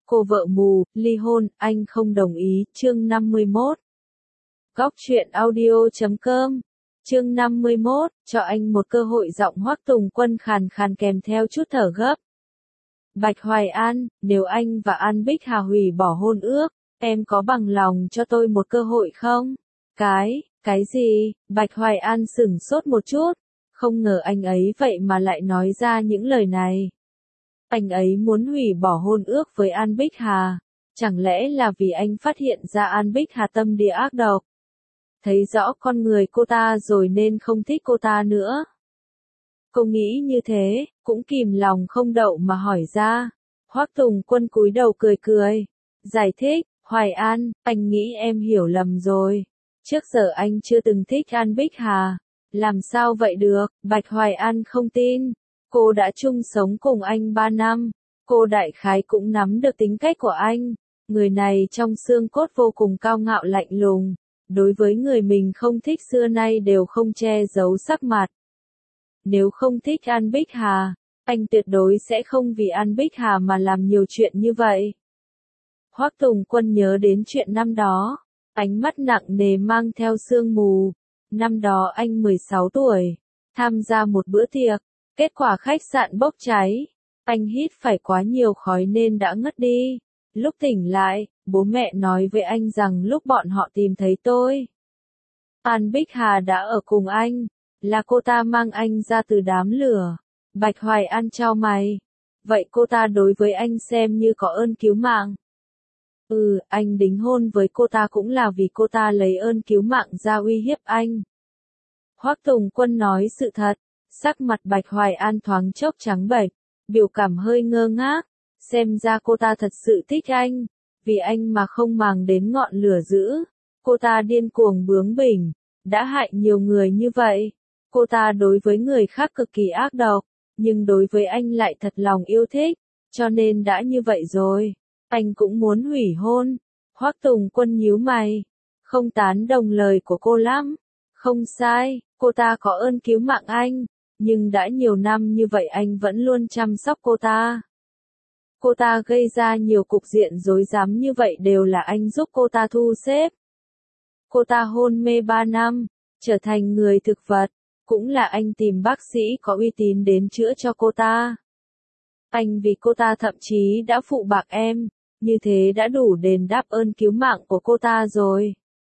Cô vợ mù, ly hôn, anh không đồng ý, chương 51. Góc truyện audio.com, chương 51, cho anh một cơ hội. Giọng Hoắc Tùng Quân khàn khàn kèm theo chút thở gấp. Bạch Hoài An, nếu anh và An Bích Hà hủy bỏ hôn ước, em có bằng lòng cho tôi một cơ hội không? Cái gì? Bạch Hoài An sửng sốt một chút, không ngờ anh ấy vậy mà lại nói ra những lời này. Anh ấy muốn hủy bỏ hôn ước với An Bích Hà, chẳng lẽ là vì anh phát hiện ra An Bích Hà tâm địa ác độc? Thấy rõ con người cô ta rồi nên không thích cô ta nữa. Cô nghĩ như thế, cũng kìm lòng không đậu mà hỏi ra. Hoắc Tùng Quân cúi đầu cười cười, giải thích, Hoài An, anh nghĩ em hiểu lầm rồi. Trước giờ anh chưa từng thích An Bích Hà. Làm sao vậy được? Bạch Hoài An không tin. Cô đã chung sống cùng anh 3 năm. Cô đại khái cũng nắm được tính cách của anh. Người này trong xương cốt vô cùng cao ngạo lạnh lùng. Đối với người mình không thích xưa nay đều không che giấu sắc mặt. Nếu không thích An Bích Hà, anh tuyệt đối sẽ không vì An Bích Hà mà làm nhiều chuyện như vậy. Hoắc Tùng Quân nhớ đến chuyện năm đó, ánh mắt nặng nề mang theo sương mù. Năm đó anh 16 tuổi, tham gia một bữa tiệc, kết quả khách sạn bốc cháy. Anh hít phải quá nhiều khói nên đã ngất đi. Lúc tỉnh lại, bố mẹ nói với anh rằng lúc bọn họ tìm thấy tôi, An Bích Hà đã ở cùng anh, là cô ta mang anh ra từ đám lửa. Bạch Hoài An chau mày. Vậy cô ta đối với anh xem như có ơn cứu mạng. Anh đính hôn với cô ta cũng là vì cô ta lấy ơn cứu mạng ra uy hiếp anh. Hoắc Tùng Quân nói sự thật, sắc mặt Bạch Hoài An thoáng chốc trắng bệch, biểu cảm hơi ngơ ngác, xem ra cô ta thật sự thích anh, vì anh mà không màng đến ngọn lửa dữ. Cô ta điên cuồng bướng bỉnh, đã hại nhiều người như vậy. Cô ta đối với người khác cực kỳ ác độc, nhưng đối với anh lại thật lòng yêu thích, cho nên đã như vậy rồi. Anh cũng muốn hủy hôn. Hoắc Tùng Quân nhíu mày, không tán đồng lời của cô lắm. Không sai, cô ta có ơn cứu mạng anh, nhưng đã nhiều năm như vậy anh vẫn luôn chăm sóc cô ta. Cô ta gây ra nhiều cục diện rối rắm như vậy đều là anh giúp cô ta thu xếp. Cô ta hôn mê 3 năm, trở thành người thực vật, cũng là anh tìm bác sĩ có uy tín đến chữa cho cô ta. Anh vì cô ta thậm chí đã phụ bạc em, như thế đã đủ đền đáp ơn cứu mạng của cô ta rồi.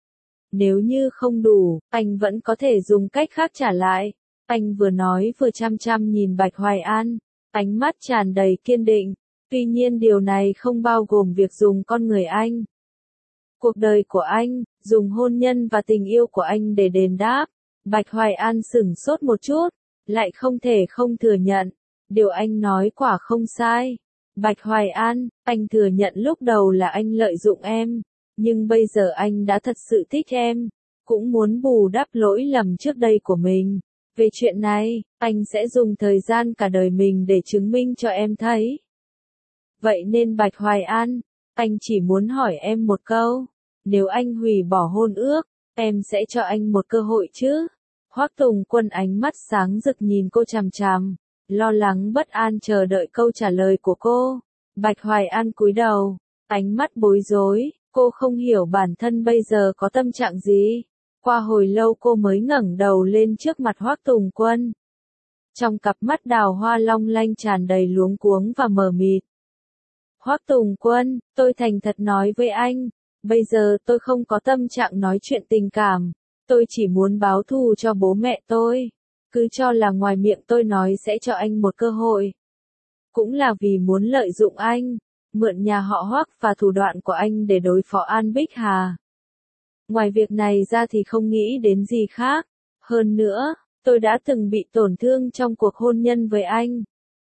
Nếu như không đủ, anh vẫn có thể dùng cách khác trả lại. Anh vừa nói vừa chăm chăm nhìn Bạch Hoài An, ánh mắt tràn đầy kiên định. Tuy nhiên điều này không bao gồm việc dùng con người anh, cuộc đời của anh, dùng hôn nhân và tình yêu của anh để đền đáp. Bạch Hoài An sửng sốt một chút, lại không thể không thừa nhận. Điều anh nói quả không sai. Bạch Hoài An, anh thừa nhận lúc đầu là anh lợi dụng em, nhưng bây giờ anh đã thật sự thích em, cũng muốn bù đắp lỗi lầm trước đây của mình. Về chuyện này, anh sẽ dùng thời gian cả đời mình để chứng minh cho em thấy. Vậy nên Bạch Hoài An, anh chỉ muốn hỏi em một câu, nếu anh hủy bỏ hôn ước, em sẽ cho anh một cơ hội chứ? Hoắc Tùng Quân ánh mắt sáng rực nhìn cô chằm chằm, lo lắng bất an chờ đợi câu trả lời của cô. Bạch Hoài An cúi đầu, ánh mắt bối rối, cô không hiểu bản thân bây giờ có tâm trạng gì. Qua hồi lâu cô mới ngẩng đầu lên trước mặt Hoắc Tùng Quân. Trong cặp mắt đào hoa long lanh tràn đầy luống cuống và mờ mịt. Hoắc Tùng Quân, tôi thành thật nói với anh, bây giờ tôi không có tâm trạng nói chuyện tình cảm, tôi chỉ muốn báo thù cho bố mẹ tôi. Cứ cho là ngoài miệng tôi nói sẽ cho anh một cơ hội. Cũng là vì muốn lợi dụng anh, mượn nhà họ Hoắc và thủ đoạn của anh để đối phó An Bích Hà. Ngoài việc này ra thì không nghĩ đến gì khác. Hơn nữa, tôi đã từng bị tổn thương trong cuộc hôn nhân với anh,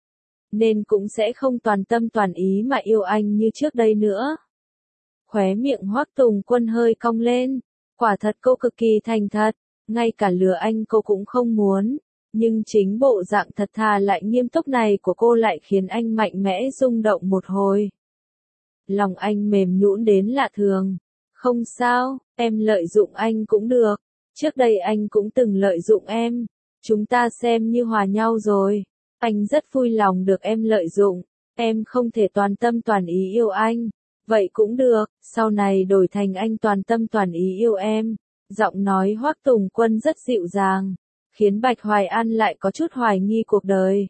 nên cũng sẽ không toàn tâm toàn ý mà yêu anh như trước đây nữa. Khóe miệng Hoắc Tùng Quân hơi cong lên, quả thật cô cực kỳ thành thật, ngay cả lừa anh cô cũng không muốn, nhưng chính bộ dạng thật thà lại nghiêm túc này của cô lại khiến anh mạnh mẽ rung động một hồi. Lòng anh mềm nhũn đến lạ thường. Không sao, em lợi dụng anh cũng được, trước đây anh cũng từng lợi dụng em, chúng ta xem như hòa nhau rồi. Anh rất vui lòng được em lợi dụng, Em không thể toàn tâm toàn ý yêu anh. Vậy cũng được, sau này đổi thành anh toàn tâm toàn ý yêu em. Giọng nói Hoắc Tùng Quân rất dịu dàng, khiến Bạch Hoài An lại có chút hoài nghi cuộc đời.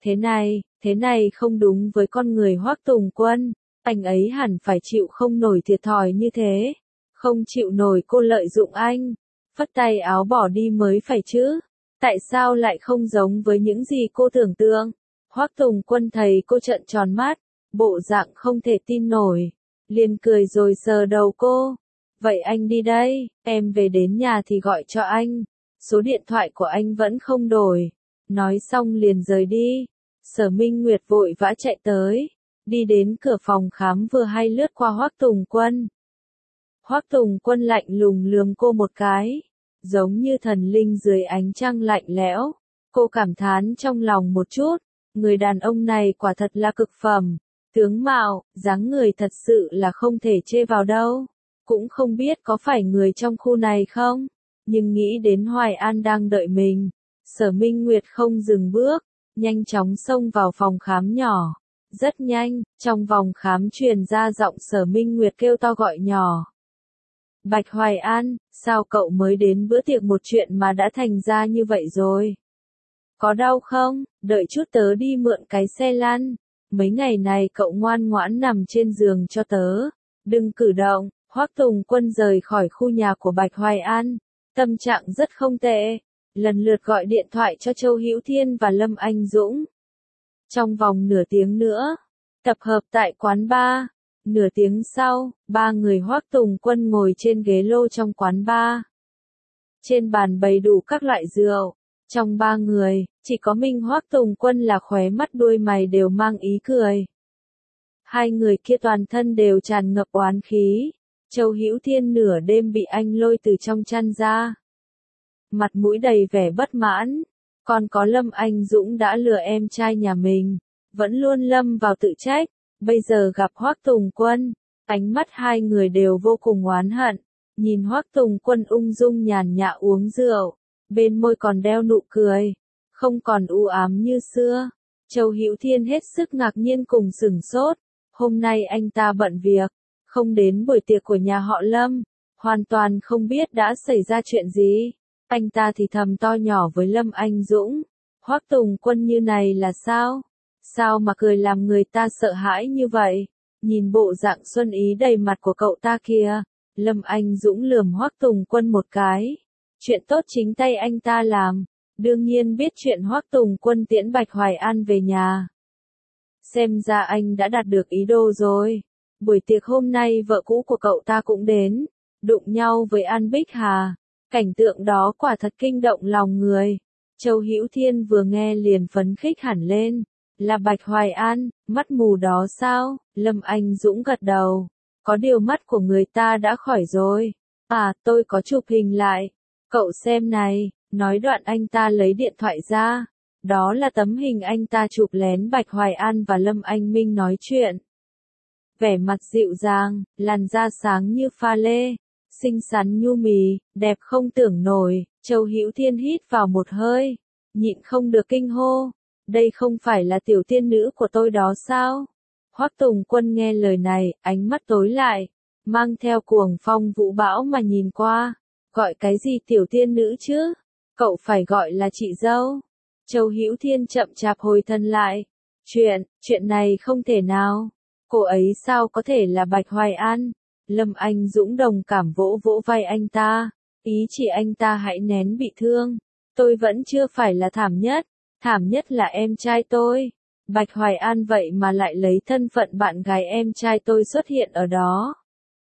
Thế này không đúng với con người Hoắc Tùng Quân, anh ấy hẳn phải chịu không nổi thiệt thòi như thế, không chịu nổi cô lợi dụng anh, phất tay áo bỏ đi mới phải chứ. Tại sao lại không giống với những gì cô tưởng tượng? Hoắc Tùng Quân thấy cô trợn tròn mắt, bộ dạng không thể tin nổi, liền cười rồi sờ đầu cô. Vậy anh đi đây, em về đến nhà thì gọi cho anh. Số điện thoại của anh vẫn không đổi. Nói xong liền rời đi. Sở Minh Nguyệt vội vã chạy tới, đi đến cửa phòng khám vừa hay lướt qua Hoắc Tùng Quân. Hoắc Tùng Quân lạnh lùng lườm cô một cái, giống như thần linh dưới ánh trăng lạnh lẽo. Cô cảm thán trong lòng một chút, người đàn ông này quả thật là cực phẩm, tướng mạo, dáng người thật sự là không thể chê vào đâu. Cũng không biết có phải người trong khu này không, nhưng nghĩ đến Hoài An đang đợi mình, Sở Minh Nguyệt không dừng bước, nhanh chóng xông vào phòng khám nhỏ. Rất nhanh, trong phòng khám truyền ra giọng Sở Minh Nguyệt kêu to gọi nhỏ. Bạch Hoài An, sao cậu mới đến bữa tiệc một chuyện mà đã thành ra như vậy rồi? Có đau không? Đợi chút tớ đi mượn cái xe lăn. Mấy ngày này cậu ngoan ngoãn nằm trên giường cho tớ. Đừng cử động. Hoắc Tùng Quân rời khỏi khu nhà của Bạch Hoài An. Tâm trạng rất không tệ. Lần lượt gọi điện thoại cho Châu Hữu Thiên và Lâm Anh Dũng. Trong vòng nửa tiếng nữa, tập hợp tại quán bar. Nửa tiếng sau, ba người Hoắc Tùng Quân ngồi trên ghế lô trong quán bar. Trên bàn bày đủ các loại rượu. Trong ba người, chỉ có mình Hoắc Tùng Quân là khóe mắt đuôi mày đều mang ý cười. Hai người kia toàn thân đều tràn ngập oán khí. Châu Hữu Thiên nửa đêm bị anh lôi từ trong chăn ra. Mặt mũi đầy vẻ bất mãn. Còn có Lâm Anh Dũng đã lừa em trai nhà mình, vẫn luôn lâm vào tự trách. Bây giờ gặp Hoắc Tùng Quân, ánh mắt hai người đều vô cùng oán hận. Nhìn Hoắc Tùng Quân ung dung nhàn nhã uống rượu, bên môi còn đeo nụ cười, không còn u ám như xưa. Châu Hữu Thiên hết sức ngạc nhiên cùng sửng sốt. Hôm nay anh ta bận việc, không đến buổi tiệc của nhà họ Lâm, hoàn toàn không biết đã xảy ra chuyện gì. Anh ta thì thầm to nhỏ với Lâm Anh Dũng. Hoắc Tùng Quân như này là sao? Sao mà cười làm người ta sợ hãi như vậy? Nhìn bộ dạng xuân ý đầy mặt của cậu ta kìa. Lâm Anh Dũng lườm Hoắc Tùng Quân một cái. Chuyện tốt chính tay anh ta làm. Đương nhiên biết chuyện Hoắc Tùng Quân tiễn Bạch Hoài An về nhà. Xem ra anh đã đạt được ý đồ rồi. Buổi tiệc hôm nay vợ cũ của cậu ta cũng đến, đụng nhau với An Bích Hà. Cảnh tượng đó quả thật kinh động lòng người. Châu Hữu Thiên vừa nghe liền phấn khích hẳn lên. Là Bạch Hoài An, mắt mù đó sao? Lâm Anh Dũng gật đầu. Có điều mắt của người ta đã khỏi rồi. À, tôi có chụp hình lại. Cậu xem này, nói đoạn anh ta lấy điện thoại ra. Đó là tấm hình anh ta chụp lén Bạch Hoài An và Lâm Anh Minh nói chuyện. Vẻ mặt dịu dàng, làn da sáng như pha lê, xinh xắn nhu mì, đẹp không tưởng nổi. Châu Hữu Thiên hít vào một hơi, nhịn không được kinh hô. Đây không phải là tiểu tiên nữ của tôi đó sao? Hoắc Tùng Quân nghe lời này, ánh mắt tối lại, mang theo cuồng phong vũ bão mà nhìn qua. Gọi cái gì tiểu tiên nữ chứ? Cậu phải gọi là chị dâu. Châu Hữu Thiên chậm chạp hồi thân lại. Chuyện này không thể nào. Cô ấy sao có thể là Bạch Hoài An? Lâm Anh Dũng đồng cảm vỗ vỗ vai anh ta. Ý chỉ anh ta hãy nén bị thương. Tôi vẫn chưa phải là thảm nhất là em trai tôi. Bạch Hoài An vậy mà lại lấy thân phận bạn gái em trai tôi xuất hiện ở đó.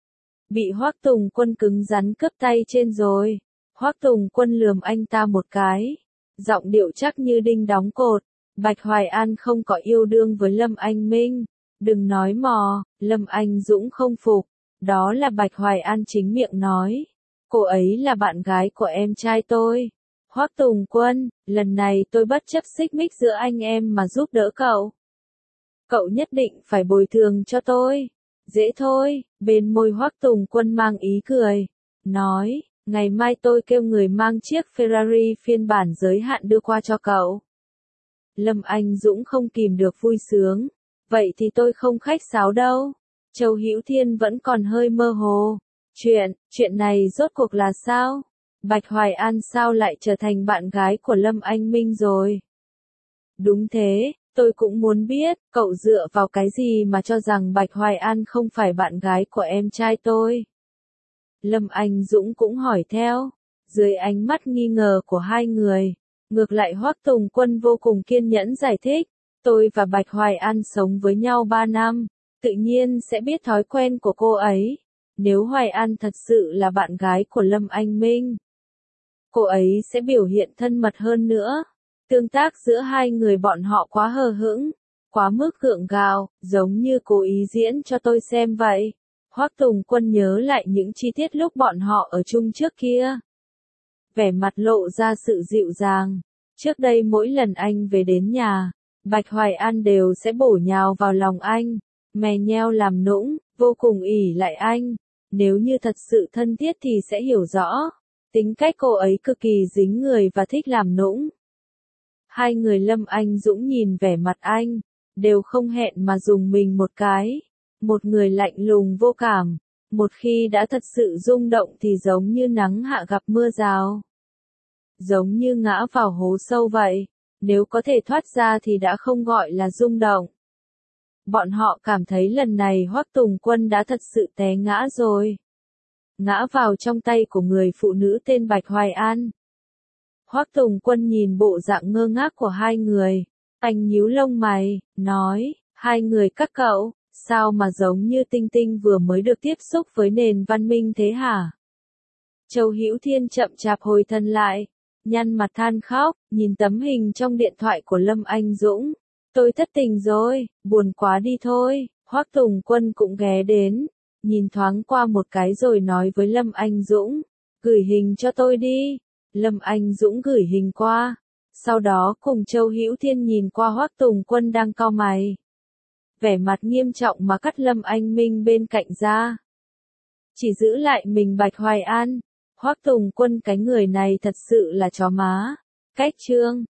Bị Hoắc Tùng Quân cứng rắn cướp tay trên rồi. Hoắc Tùng Quân lườm anh ta một cái. Giọng điệu chắc như đinh đóng cột. Bạch Hoài An không có yêu đương với Lâm Anh Minh. Đừng nói mò. Lâm Anh Dũng không phục. Đó là Bạch Hoài An chính miệng nói. Cô ấy là bạn gái của em trai tôi. Hoắc Tùng Quân, lần này tôi bất chấp xích mích giữa anh em mà giúp đỡ cậu. Cậu nhất định phải bồi thường cho tôi. Dễ thôi, bên môi Hoắc Tùng Quân mang ý cười. Nói, ngày mai tôi kêu người mang chiếc Ferrari phiên bản giới hạn đưa qua cho cậu. Lâm Anh Dũng không kìm được vui sướng. Vậy thì tôi không khách sáo đâu. Châu Hữu Thiên vẫn còn hơi mơ hồ. Chuyện này rốt cuộc là sao? Bạch Hoài An sao lại trở thành bạn gái của Lâm Anh Minh rồi? Đúng thế, tôi cũng muốn biết, cậu dựa vào cái gì mà cho rằng Bạch Hoài An không phải bạn gái của em trai tôi? Lâm Anh Dũng cũng hỏi theo. Dưới ánh mắt nghi ngờ của hai người, ngược lại Hoắc Tùng Quân vô cùng kiên nhẫn giải thích. Tôi và Bạch Hoài An sống với nhau 3 năm, tự nhiên sẽ biết thói quen của cô ấy. Nếu Hoài An thật sự là bạn gái của Lâm Anh Minh, cô ấy sẽ biểu hiện thân mật hơn nữa. Tương tác giữa hai người bọn họ quá hờ hững, quá mức gượng gạo, giống như cố ý diễn cho tôi xem vậy. Hoắc Tùng Quân nhớ lại những chi tiết lúc bọn họ ở chung trước kia. Vẻ mặt lộ ra sự dịu dàng. Trước đây mỗi lần anh về đến nhà, Bạch Hoài An đều sẽ bổ nhào vào lòng anh, mè nheo làm nũng, vô cùng ỷ lại anh. Nếu như thật sự thân thiết thì sẽ hiểu rõ. Tính cách cô ấy cực kỳ dính người và thích làm nũng. Hai người Lâm Anh Dũng nhìn vẻ mặt anh, đều không hẹn mà dùng mình một cái. Một người lạnh lùng vô cảm, một khi đã thật sự rung động thì giống như nắng hạ gặp mưa rào. Giống như ngã vào hố sâu vậy, nếu có thể thoát ra thì đã không gọi là rung động. Bọn họ cảm thấy lần này Hoắc Tùng Quân đã thật sự té ngã rồi. Ngã vào trong tay của người phụ nữ tên Bạch Hoài An. Hoắc Tùng Quân nhìn bộ dạng ngơ ngác của hai người. Anh nhíu lông mày, nói, hai người các cậu, sao mà giống như Tinh Tinh vừa mới được tiếp xúc với nền văn minh thế hả? Châu Hữu Thiên chậm chạp hồi thân lại, nhăn mặt than khóc, nhìn tấm hình trong điện thoại của Lâm Anh Dũng. Tôi thất tình rồi, buồn quá đi thôi. Hoắc Tùng Quân cũng ghé đến, nhìn thoáng qua một cái rồi nói với Lâm Anh Dũng, gửi hình cho tôi đi. Lâm Anh Dũng gửi hình qua, sau đó cùng Châu Hữu Thiên nhìn qua Hoắc Tùng Quân đang cau mày. Vẻ mặt nghiêm trọng mà cắt Lâm Anh Minh bên cạnh ra. Chỉ giữ lại mình Bạch Hoài An. Hoắc Tùng Quân cái người này thật sự là chó má. Cách chương